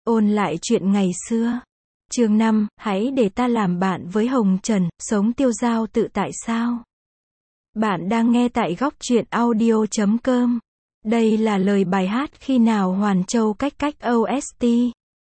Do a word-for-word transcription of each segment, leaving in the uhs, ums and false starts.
Ôn lại chuyện ngày xưa. Chương năm, hãy để ta làm bạn với Hồng Trần, sống tiêu dao tự tại sao? Bạn đang nghe tại góc truyện audio chấm com. Đây là lời bài hát Khi nào Hoàn Châu cách cách ô ét tê.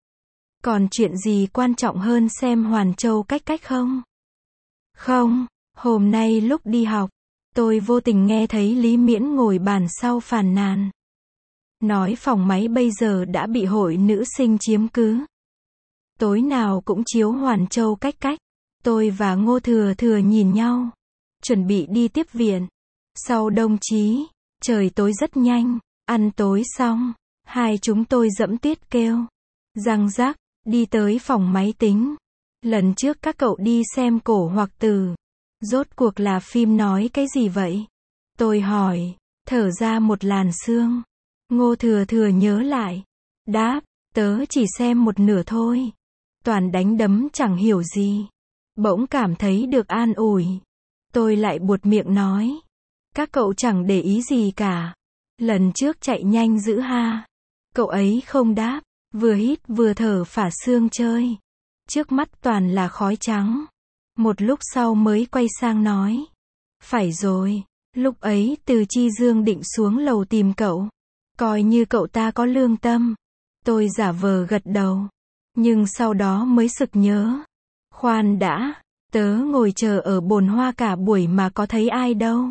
Còn chuyện gì quan trọng hơn xem Hoàn Châu cách cách không? Không, hôm nay lúc đi học, tôi vô tình nghe thấy Lý Miễn ngồi bàn sau phàn nàn. Nói phòng máy bây giờ đã bị hội nữ sinh chiếm cứ. Tối nào cũng chiếu Hoàn Châu cách cách. Tôi và Ngô Thừa Thừa nhìn nhau, chuẩn bị đi tiếp viện. Sau đồng chí, trời tối rất nhanh, ăn tối xong, hai chúng tôi dẫm tuyết kêu. Răng rắc, đi tới phòng máy tính. Lần trước các cậu đi xem Cổ Hoặc Từ. Rốt cuộc là phim nói cái gì vậy? Tôi hỏi, thở ra một làn sương. Ngô Thừa Thừa nhớ lại. Đáp, tớ chỉ xem một nửa thôi. Toàn đánh đấm chẳng hiểu gì. Bỗng cảm thấy được an ủi. Tôi lại buột miệng nói. Các cậu chẳng để ý gì cả. Lần trước chạy nhanh dữ ha. Cậu ấy không đáp, vừa hít vừa thở phả sương chơi. Trước mắt toàn là khói trắng. Một lúc sau mới quay sang nói. Phải rồi, lúc ấy Từ Chi Dương định xuống lầu tìm cậu. Coi như cậu ta có lương tâm. Tôi giả vờ gật đầu. Nhưng sau đó mới sực nhớ. Khoan đã, tớ ngồi chờ ở bồn hoa cả buổi mà có thấy ai đâu.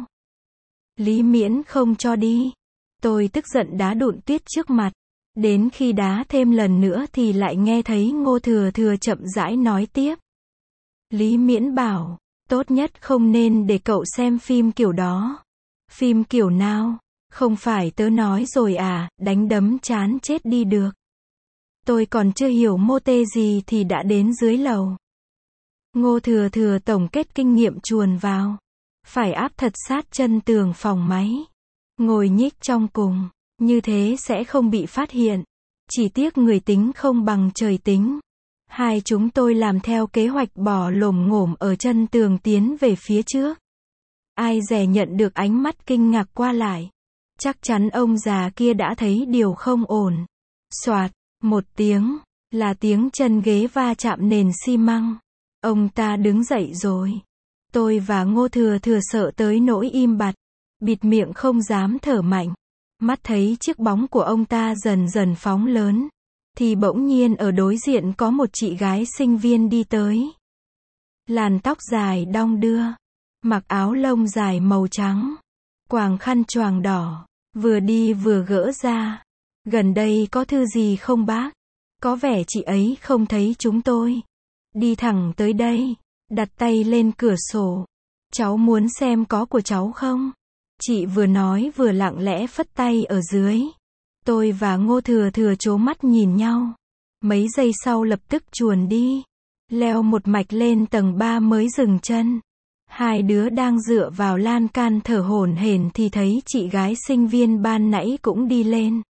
Lý Miễn không cho đi. Tôi tức giận đá đụn tuyết trước mặt. Đến khi đá thêm lần nữa thì lại nghe thấy Ngô Thừa Thừa chậm rãi nói tiếp. Lý Miễn bảo, tốt nhất không nên để cậu xem phim kiểu đó. Phim kiểu nào? Không phải tớ nói rồi à, đánh đấm chán chết đi được. Tôi còn chưa hiểu mô tê gì thì đã đến dưới lầu. Ngô Thừa Thừa tổng kết kinh nghiệm chuồn vào. Phải áp thật sát chân tường phòng máy. Ngồi nhích trong cùng. Như thế sẽ không bị phát hiện. Chỉ tiếc người tính không bằng trời tính. Hai chúng tôi làm theo kế hoạch bò lồm ngổm ở chân tường tiến về phía trước. Ai dè nhận được ánh mắt kinh ngạc qua lại. Chắc chắn ông già kia đã thấy điều không ổn. Soạt, một tiếng, là tiếng chân ghế va chạm nền xi măng. Ông ta đứng dậy rồi. Tôi và Ngô Thừa Thừa sợ tới nỗi im bặt. Bịt miệng không dám thở mạnh. Mắt thấy chiếc bóng của ông ta dần dần phóng lớn. Thì bỗng nhiên ở đối diện có một chị gái sinh viên đi tới. Làn tóc dài đong đưa. Mặc áo lông dài màu trắng. Quàng khăn choàng đỏ. Vừa đi vừa gỡ ra. Gần đây có thư gì không bác? Có vẻ chị ấy không thấy chúng tôi. Đi thẳng tới đây. Đặt tay lên cửa sổ. Cháu muốn xem có của cháu không? Chị vừa nói vừa lặng lẽ phất tay ở dưới. Tôi và Ngô Thừa Thừa trố mắt nhìn nhau. Mấy giây sau lập tức chuồn đi. Leo một mạch lên tầng ba mới dừng chân. Hai đứa đang dựa vào lan can thở hổn hển thì thấy chị gái sinh viên ban nãy cũng đi lên.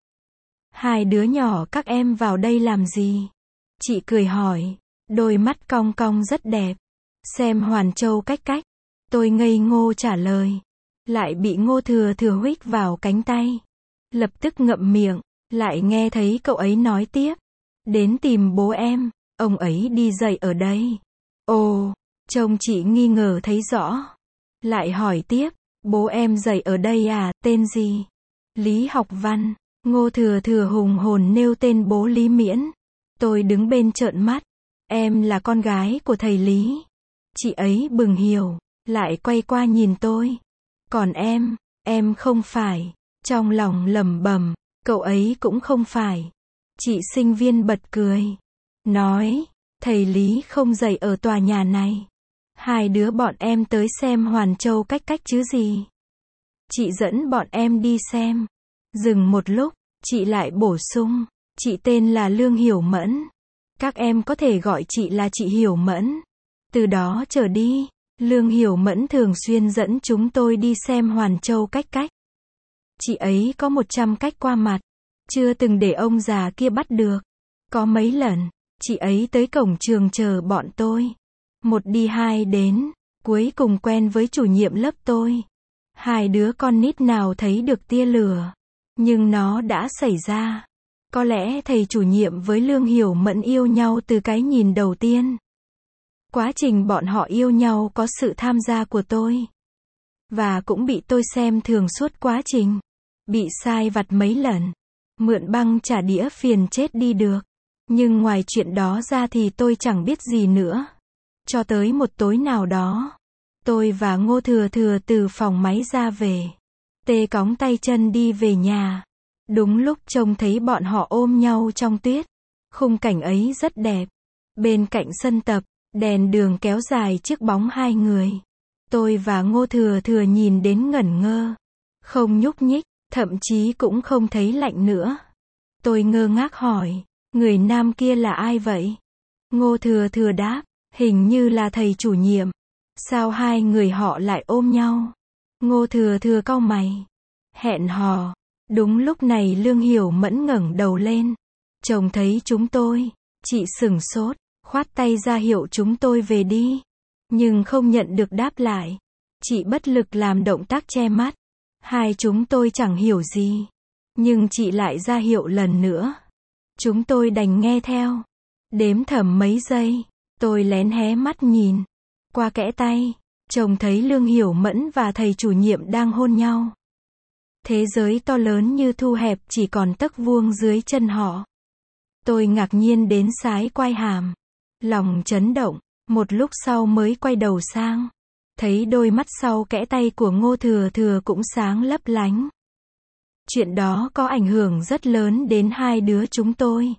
Hai đứa nhỏ các em vào đây làm gì? Chị cười hỏi. Đôi mắt cong cong rất đẹp. Xem Hoàn Châu cách cách. Tôi ngây ngô trả lời. Lại bị Ngô Thừa Thừa huých vào cánh tay. Lập tức ngậm miệng. Lại nghe thấy cậu ấy nói tiếp. Đến tìm bố em. Ông ấy đi dạy ở đây. Ồ, trông chị nghi ngờ thấy rõ. Lại hỏi tiếp. Bố em dạy ở đây à, tên gì? Lý Học Văn. Ngô Thừa Thừa hùng hồn nêu tên bố Lý Miễn. Tôi đứng bên trợn mắt. Em là con gái của thầy Lý. Chị ấy bừng hiểu. Lại quay qua nhìn tôi. Còn em, em không phải. Trong lòng lẩm bẩm, cậu ấy cũng không phải. Chị sinh viên bật cười. Nói, thầy Lý không dạy ở tòa nhà này. Hai đứa bọn em tới xem Hoàn Châu cách cách chứ gì. Chị dẫn bọn em đi xem. Dừng một lúc, chị lại bổ sung. Chị tên là Lương Hiểu Mẫn. Các em có thể gọi chị là chị Hiểu Mẫn. Từ đó trở đi, Lương Hiểu Mẫn thường xuyên dẫn chúng tôi đi xem Hoàn Châu cách cách. Chị ấy có một trăm cách qua mặt. Chưa từng để ông già kia bắt được. Có mấy lần, chị ấy tới cổng trường chờ bọn tôi. Một đi hai đến, cuối cùng quen với chủ nhiệm lớp tôi. Hai đứa con nít nào thấy được tia lửa. Nhưng nó đã xảy ra. Có lẽ thầy chủ nhiệm với Lương Hiểu Mẫn yêu nhau từ cái nhìn đầu tiên. Quá trình bọn họ yêu nhau có sự tham gia của tôi. Và cũng bị tôi xem thường suốt quá trình. Bị sai vặt mấy lần. Mượn băng trả đĩa phiền chết đi được. Nhưng ngoài chuyện đó ra thì tôi chẳng biết gì nữa. Cho tới một tối nào đó, tôi và Ngô Thừa Thừa từ phòng máy ra về. Tê cóng tay chân đi về nhà. Đúng lúc trông thấy bọn họ ôm nhau trong tuyết. Khung cảnh ấy rất đẹp. Bên cạnh sân tập, đèn đường kéo dài trước bóng hai người. Tôi và Ngô Thừa Thừa nhìn đến ngẩn ngơ. Không nhúc nhích, thậm chí cũng không thấy lạnh nữa. Tôi ngơ ngác hỏi, người nam kia là ai vậy? Ngô Thừa Thừa đáp, hình như là thầy chủ nhiệm. Sao hai người họ lại ôm nhau? Ngô Thừa Thừa cau mày. Hẹn hò. Đúng lúc này Lương Hiểu Mẫn ngẩng đầu lên. Chồng thấy chúng tôi. Chị sửng sốt, khoát tay ra hiệu chúng tôi về đi. Nhưng không nhận được đáp lại. Chị bất lực làm động tác che mắt. Hai chúng tôi chẳng hiểu gì. Nhưng chị lại ra hiệu lần nữa. Chúng tôi đành nghe theo. Đếm thầm mấy giây. Tôi lén hé mắt nhìn. Qua kẽ tay, chồng thấy Lương Hiểu Mẫn và thầy chủ nhiệm đang hôn nhau. Thế giới to lớn như thu hẹp chỉ còn tấc vuông dưới chân họ. Tôi ngạc nhiên đến sái quai hàm. Lòng chấn động, một lúc sau mới quay đầu sang. Thấy đôi mắt sau kẽ tay của Ngô Thừa Thừa cũng sáng lấp lánh. Chuyện đó có ảnh hưởng rất lớn đến hai đứa chúng tôi.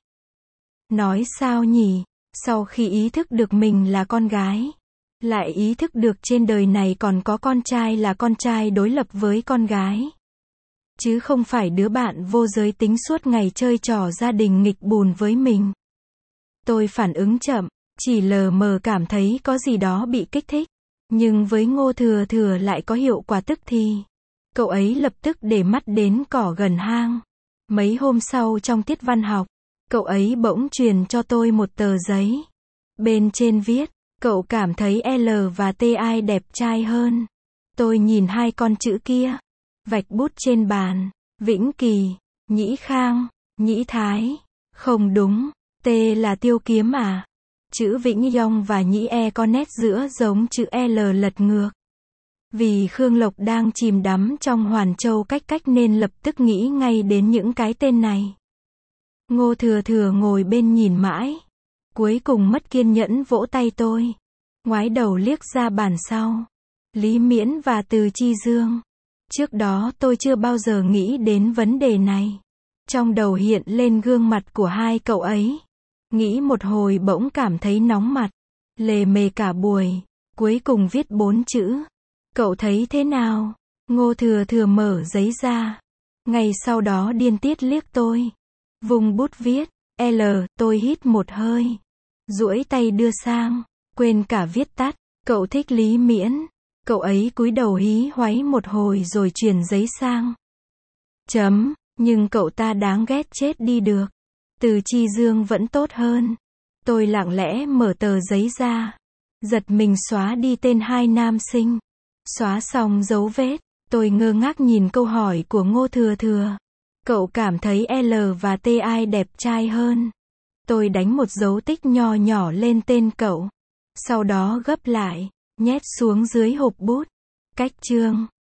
Nói sao nhỉ? Sau khi ý thức được mình là con gái, lại ý thức được trên đời này còn có con trai là con trai đối lập với con gái. Chứ không phải đứa bạn vô giới tính suốt ngày chơi trò gia đình nghịch bùn với mình. Tôi phản ứng chậm, chỉ lờ mờ cảm thấy có gì đó bị kích thích. Nhưng với Ngô Thừa Thừa lại có hiệu quả tức thì. Cậu ấy lập tức để mắt đến cỏ gần hang. Mấy hôm sau trong tiết văn học, cậu ấy bỗng truyền cho tôi một tờ giấy. Bên trên viết, cậu cảm thấy L và T ai đẹp trai hơn. Tôi nhìn hai con chữ kia. Vạch bút trên bàn. Vĩnh Kỳ, Nhĩ Khang, Nhĩ Thái. Không đúng, T là Tiêu Kiếm à? Chữ Vĩnh Yong và Nhĩ E có nét giữa giống chữ L lật ngược. Vì Khương Lộc đang chìm đắm trong Hoàn Châu cách cách nên lập tức nghĩ ngay đến những cái tên này. Ngô Thừa Thừa ngồi bên nhìn mãi. Cuối cùng mất kiên nhẫn vỗ tay tôi. Ngoái đầu liếc ra bàn sau. Lý Miễn và Từ Chi Dương. Trước đó tôi chưa bao giờ nghĩ đến vấn đề này. Trong đầu hiện lên gương mặt của hai cậu ấy. Nghĩ một hồi bỗng cảm thấy nóng mặt. Lề mề cả buổi. Cuối cùng viết bốn chữ. Cậu thấy thế nào? Ngô Thừa Thừa mở giấy ra. Ngay sau đó điên tiết liếc tôi. Vùng bút viết. L, tôi hít một hơi. Duỗi tay đưa sang. Quên cả viết tắt. Cậu thích Lý Miễn. Cậu ấy cúi đầu hí hoáy một hồi rồi truyền giấy sang. Chấm, nhưng cậu ta đáng ghét chết đi được. Từ Chi Dương vẫn tốt hơn. Tôi lặng lẽ mở tờ giấy ra. Giật mình xóa đi tên hai nam sinh. Xóa xong dấu vết. Tôi ngơ ngác nhìn câu hỏi của Ngô Thừa Thừa. Cậu cảm thấy L và T ai đẹp trai hơn? Tôi đánh một dấu tích nho nhỏ lên tên cậu. Sau đó gấp lại. Nhét xuống dưới hộp bút. Cách chương.